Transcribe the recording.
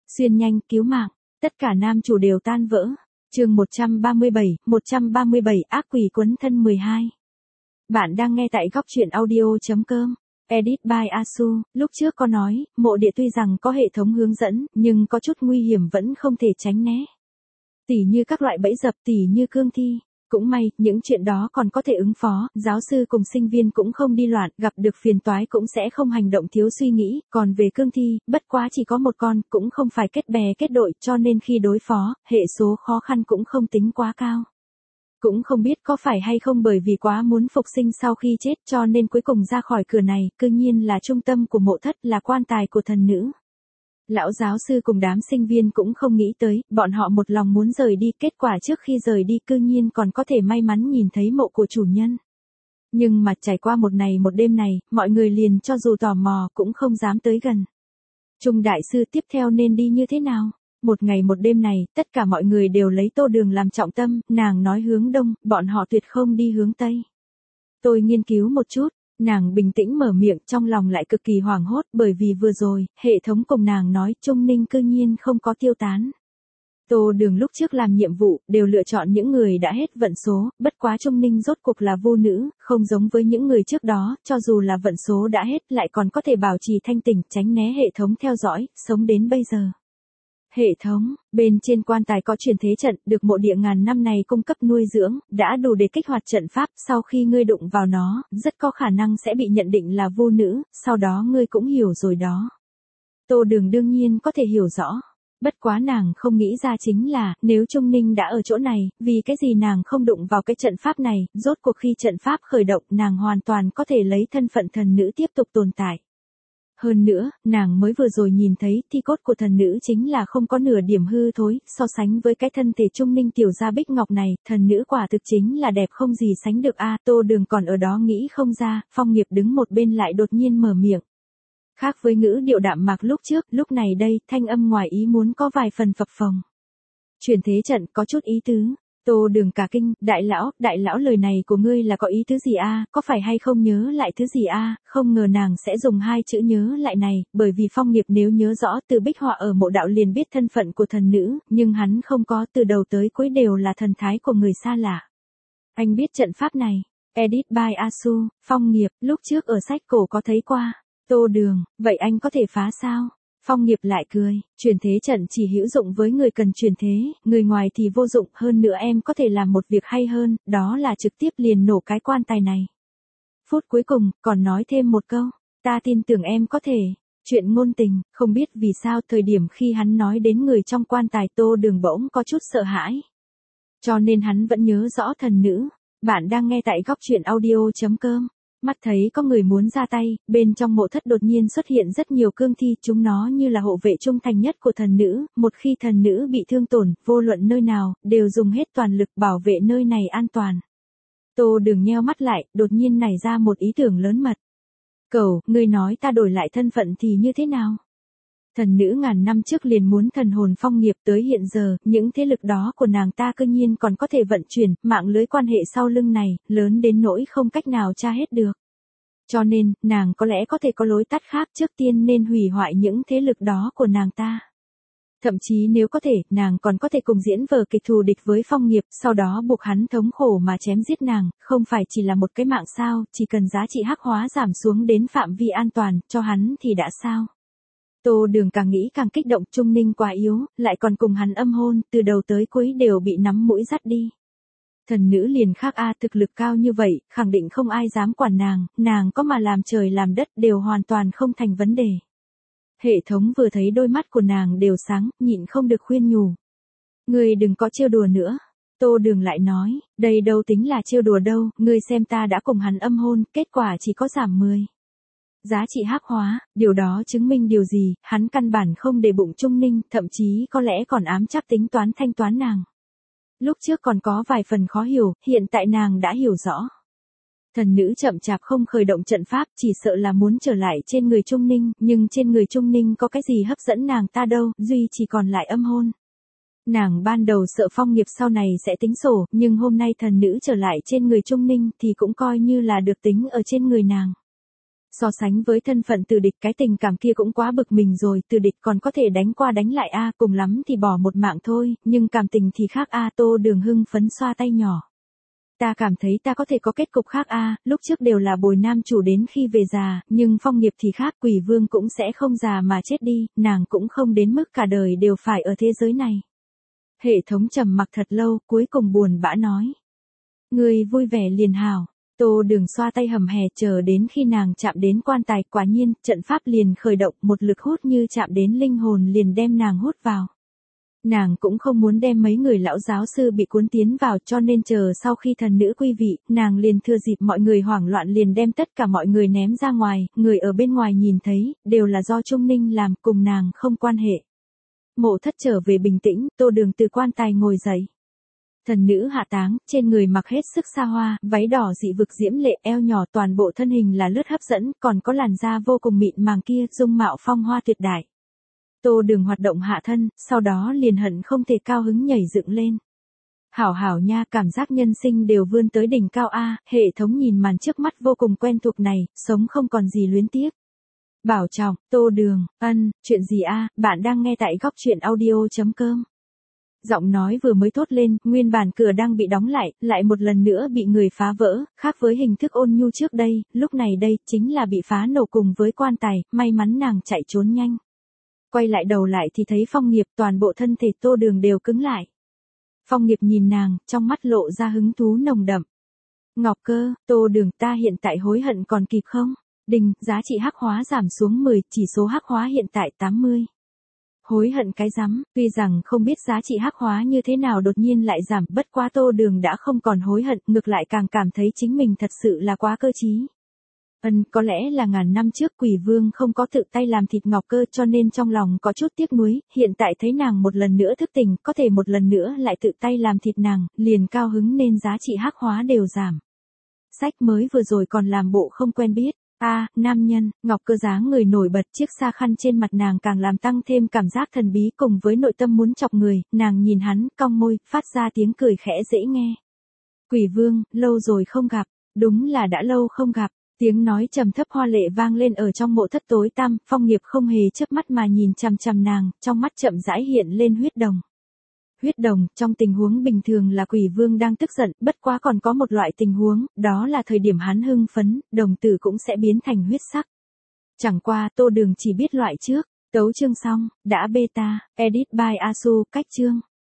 Xuyên nhanh cứu mạng, tất cả nam chủ đều tan vỡ. Chương 137 ác quỷ quấn thân 12. Bạn đang nghe tại góc truyện audio.com. Edit by Asu. Lúc trước có nói, mộ địa tuy rằng có hệ thống hướng dẫn, nhưng có chút nguy hiểm vẫn không thể tránh né. Tỉ như các loại bẫy dập, tỉ như cương thi. Cũng may, những chuyện đó còn có thể ứng phó, giáo sư cùng sinh viên cũng không đi loạn, gặp được phiền toái cũng sẽ không hành động thiếu suy nghĩ, còn về cương thi, bất quá chỉ có một con, cũng không phải kết bè kết đội, cho nên khi đối phó, hệ số khó khăn cũng không tính quá cao. Cũng không biết có phải hay không bởi vì quá muốn phục sinh sau khi chết cho nên cuối cùng ra khỏi cửa này, cư nhiên là trung tâm của mộ thất, là quan tài của thần nữ. Lão giáo sư cùng đám sinh viên cũng không nghĩ tới, bọn họ một lòng muốn rời đi, kết quả trước khi rời đi cư nhiên còn có thể may mắn nhìn thấy mộ của chủ nhân. Nhưng mà trải qua một ngày một đêm này, mọi người liền cho dù tò mò cũng không dám tới gần. Trung đại sư tiếp theo nên đi như thế nào? Một ngày một đêm này, tất cả mọi người đều lấy Tô Đường làm trọng tâm, nàng nói hướng đông, bọn họ tuyệt không đi hướng tây. Tôi nghiên cứu một chút. Nàng bình tĩnh mở miệng, trong lòng lại cực kỳ hoảng hốt bởi vì vừa rồi, hệ thống cùng nàng nói Trung Ninh cư nhiên không có tiêu tán. Tô Đường lúc trước làm nhiệm vụ, đều lựa chọn những người đã hết vận số, bất quá Trung Ninh rốt cuộc là vô nữ, không giống với những người trước đó, cho dù là vận số đã hết lại còn có thể bảo trì thanh tỉnh, tránh né hệ thống theo dõi, sống đến bây giờ. Hệ thống, bên trên quan tài có truyền thế trận, được mộ địa ngàn năm này cung cấp nuôi dưỡng, đã đủ để kích hoạt trận pháp, sau khi ngươi đụng vào nó, rất có khả năng sẽ bị nhận định là vô nữ, sau đó ngươi cũng hiểu rồi đó. Tô Đường đương nhiên có thể hiểu rõ. Bất quá nàng không nghĩ ra chính là, nếu Trung Ninh đã ở chỗ này, vì cái gì nàng không đụng vào cái trận pháp này, rốt cuộc khi trận pháp khởi động, nàng hoàn toàn có thể lấy thân phận thần nữ tiếp tục tồn tại. Hơn nữa, nàng mới vừa rồi nhìn thấy thi cốt của thần nữ chính là không có nửa điểm hư thối, so sánh với cái thân thể Trung Ninh tiểu gia bích ngọc này, thần nữ quả thực chính là đẹp không gì sánh được a. Tô Đường còn ở đó nghĩ không ra, Phong Nghiệp đứng một bên lại đột nhiên mở miệng. Khác với ngữ điệu đạm mạc lúc trước, lúc này đây, thanh âm ngoài ý muốn có vài phần phập phồng. Truyền thế trận có chút ý tứ. Tô Đường cả kinh, đại lão lời này của ngươi là có ý tứ gì a? Có phải hay không nhớ lại thứ gì a? Không ngờ nàng sẽ dùng hai chữ nhớ lại này, bởi vì Phong Nghiệp nếu nhớ rõ từ bích họa ở mộ đạo liền biết thân phận của thần nữ, nhưng hắn không có, từ đầu tới cuối đều là thần thái của người xa lạ. Anh biết trận pháp này. Edit by Asu. Phong Nghiệp, lúc trước ở sách cổ có thấy qua. Tô Đường, vậy anh có thể phá sao? Phong Nghiệp lại cười, truyền thế trận chỉ hữu dụng với người cần truyền thế, người ngoài thì vô dụng, hơn nữa em có thể làm một việc hay hơn, đó là trực tiếp liền nổ cái quan tài này. Phút cuối cùng, còn nói thêm một câu, ta tin tưởng em có thể. Chuyện ngôn tình, không biết vì sao thời điểm khi hắn nói đến người trong quan tài Tô Đường bỗng có chút sợ hãi. Cho nên hắn vẫn nhớ rõ thần nữ. Bạn đang nghe tại góc truyện audio.com. Mắt thấy có người muốn ra tay, bên trong mộ thất đột nhiên xuất hiện rất nhiều cương thi, chúng nó như là hộ vệ trung thành nhất của thần nữ, một khi thần nữ bị thương tổn, vô luận nơi nào, đều dùng hết toàn lực bảo vệ nơi này an toàn. Tô Đường nheo mắt lại, đột nhiên nảy ra một ý tưởng lớn mật. Cẩu, ngươi nói ta đổi lại thân phận thì như thế nào? Thần nữ ngàn năm trước liền muốn thần hồn Phong Nghiệp, tới hiện giờ, những thế lực đó của nàng ta cư nhiên còn có thể vận chuyển, mạng lưới quan hệ sau lưng này, lớn đến nỗi không cách nào tra hết được. Cho nên, nàng có lẽ có thể có lối tắt khác, trước tiên nên hủy hoại những thế lực đó của nàng ta. Thậm chí nếu có thể, nàng còn có thể cùng diễn vở kịch thù địch với Phong Nghiệp, sau đó buộc hắn thống khổ mà chém giết nàng, không phải chỉ là một cái mạng sao, chỉ cần giá trị hắc hóa giảm xuống đến phạm vi an toàn, cho hắn thì đã sao. Tô Đường càng nghĩ càng kích động, Trung Ninh quá yếu, lại còn cùng hắn âm hôn, từ đầu tới cuối đều bị nắm mũi dắt đi. Thần nữ liền khác a, thực lực cao như vậy, khẳng định không ai dám quản nàng có mà làm trời làm đất đều hoàn toàn không thành vấn đề. Hệ thống vừa thấy đôi mắt của nàng đều sáng, nhịn không được khuyên nhủ. Ngươi đừng có trêu đùa nữa. Tô Đường lại nói, đây đâu tính là trêu đùa đâu, ngươi xem ta đã cùng hắn âm hôn, kết quả chỉ có giảm 10. Giá trị hắc hóa, điều đó chứng minh điều gì, hắn căn bản không để bụng Trung Ninh, thậm chí có lẽ còn ám chắc tính toán thanh toán nàng. Lúc trước còn có vài phần khó hiểu, hiện tại nàng đã hiểu rõ. Thần nữ chậm chạp không khởi động trận pháp, chỉ sợ là muốn trở lại trên người Trung Ninh, nhưng trên người Trung Ninh có cái gì hấp dẫn nàng ta đâu, duy chỉ còn lại âm hôn. Nàng ban đầu sợ Phong Nghiệp sau này sẽ tính sổ, nhưng hôm nay thần nữ trở lại trên người Trung Ninh thì cũng coi như là được tính ở trên người nàng. So sánh với thân phận từ địch cái tình cảm kia cũng quá bực mình rồi, từ địch còn có thể đánh qua đánh lại a, cùng lắm thì bỏ một mạng thôi, nhưng cảm tình thì khác a. Tô Đường hưng phấn xoa tay nhỏ. Ta cảm thấy ta có thể có kết cục khác a, lúc trước đều là bồi nam chủ đến khi về già, nhưng Phong Nghiệp thì khác, Quỷ Vương cũng sẽ không già mà chết đi, nàng cũng không đến mức cả đời đều phải ở thế giới này. Hệ thống trầm mặc thật lâu, cuối cùng buồn bã nói. Người vui vẻ liền hảo. Tô Đường xoa tay hầm hè chờ đến khi nàng chạm đến quan tài, quả nhiên, trận pháp liền khởi động, một lực hút như chạm đến linh hồn liền đem nàng hút vào. Nàng cũng không muốn đem mấy người lão giáo sư bị cuốn tiến vào, cho nên chờ sau khi thần nữ quy vị, nàng liền thừa dịp mọi người hoảng loạn liền đem tất cả mọi người ném ra ngoài, người ở bên ngoài nhìn thấy, đều là do Trung Ninh làm, cùng nàng không quan hệ. Mộ Thất trở về bình tĩnh, Tô Đường từ quan tài ngồi dậy. Thần nữ hạ táng, trên người mặc hết sức xa hoa, váy đỏ dị vực diễm lệ, eo nhỏ, toàn bộ thân hình là lướt hấp dẫn, còn có làn da vô cùng mịn màng kia, dung mạo phong hoa tuyệt đại. Tô Đường hoạt động hạ thân, sau đó liền hận không thể cao hứng nhảy dựng lên. Hảo hảo nha, cảm giác nhân sinh đều vươn tới đỉnh cao a, hệ thống nhìn màn trước mắt vô cùng quen thuộc này, sống không còn gì luyến tiếc. Bảo trọng, Tô Đường, chuyện gì a, bạn đang nghe tại góc truyện audio.com. Giọng nói vừa mới thốt lên, nguyên bản cửa đang bị đóng lại một lần nữa bị người phá vỡ, khác với hình thức ôn nhu trước đây, lúc này đây, chính là bị phá nổ cùng với quan tài, may mắn nàng chạy trốn nhanh. Quay lại đầu lại thì thấy Phong Nghiệp, toàn bộ thân thể Tô Đường đều cứng lại. Phong Nghiệp nhìn nàng, trong mắt lộ ra hứng thú nồng đậm. Ngọc Cơ, Tô Đường, ta hiện tại hối hận còn kịp không? Đinh, giá trị hắc hóa giảm xuống 10, chỉ số hắc hóa hiện tại 80. Hối hận cái rắm, tuy rằng không biết giá trị hắc hóa như thế nào đột nhiên lại giảm, bất quá Tô Đường đã không còn hối hận, ngược lại càng cảm thấy chính mình thật sự là quá cơ trí. Có lẽ là ngàn năm trước Quỷ Vương không có tự tay làm thịt Ngọc Cơ cho nên trong lòng có chút tiếc nuối, hiện tại thấy nàng một lần nữa thức tỉnh, có thể một lần nữa lại tự tay làm thịt nàng, liền cao hứng nên giá trị hắc hóa đều giảm. Sách mới vừa rồi còn làm bộ không quen biết. Nam nhân, Ngọc Cơ dáng người nổi bật, chiếc xa khăn trên mặt nàng càng làm tăng thêm cảm giác thần bí cùng với nội tâm muốn chọc người, nàng nhìn hắn, cong môi, phát ra tiếng cười khẽ dễ nghe. Quỷ Vương, lâu rồi không gặp, đúng là đã lâu không gặp, tiếng nói trầm thấp hoa lệ vang lên ở trong mộ thất tối tăm, Phong Nghiệp không hề chớp mắt mà nhìn chằm chằm nàng, trong mắt chậm rãi hiện lên huyết đồng. Huyết đồng, trong tình huống bình thường là Quỷ Vương đang tức giận, bất quá còn có một loại tình huống, đó là thời điểm hắn hưng phấn, đồng tử cũng sẽ biến thành huyết sắc. Chẳng qua, Tô Đường chỉ biết loại trước, tấu chương xong, đã beta, edit by Asu, cách chương.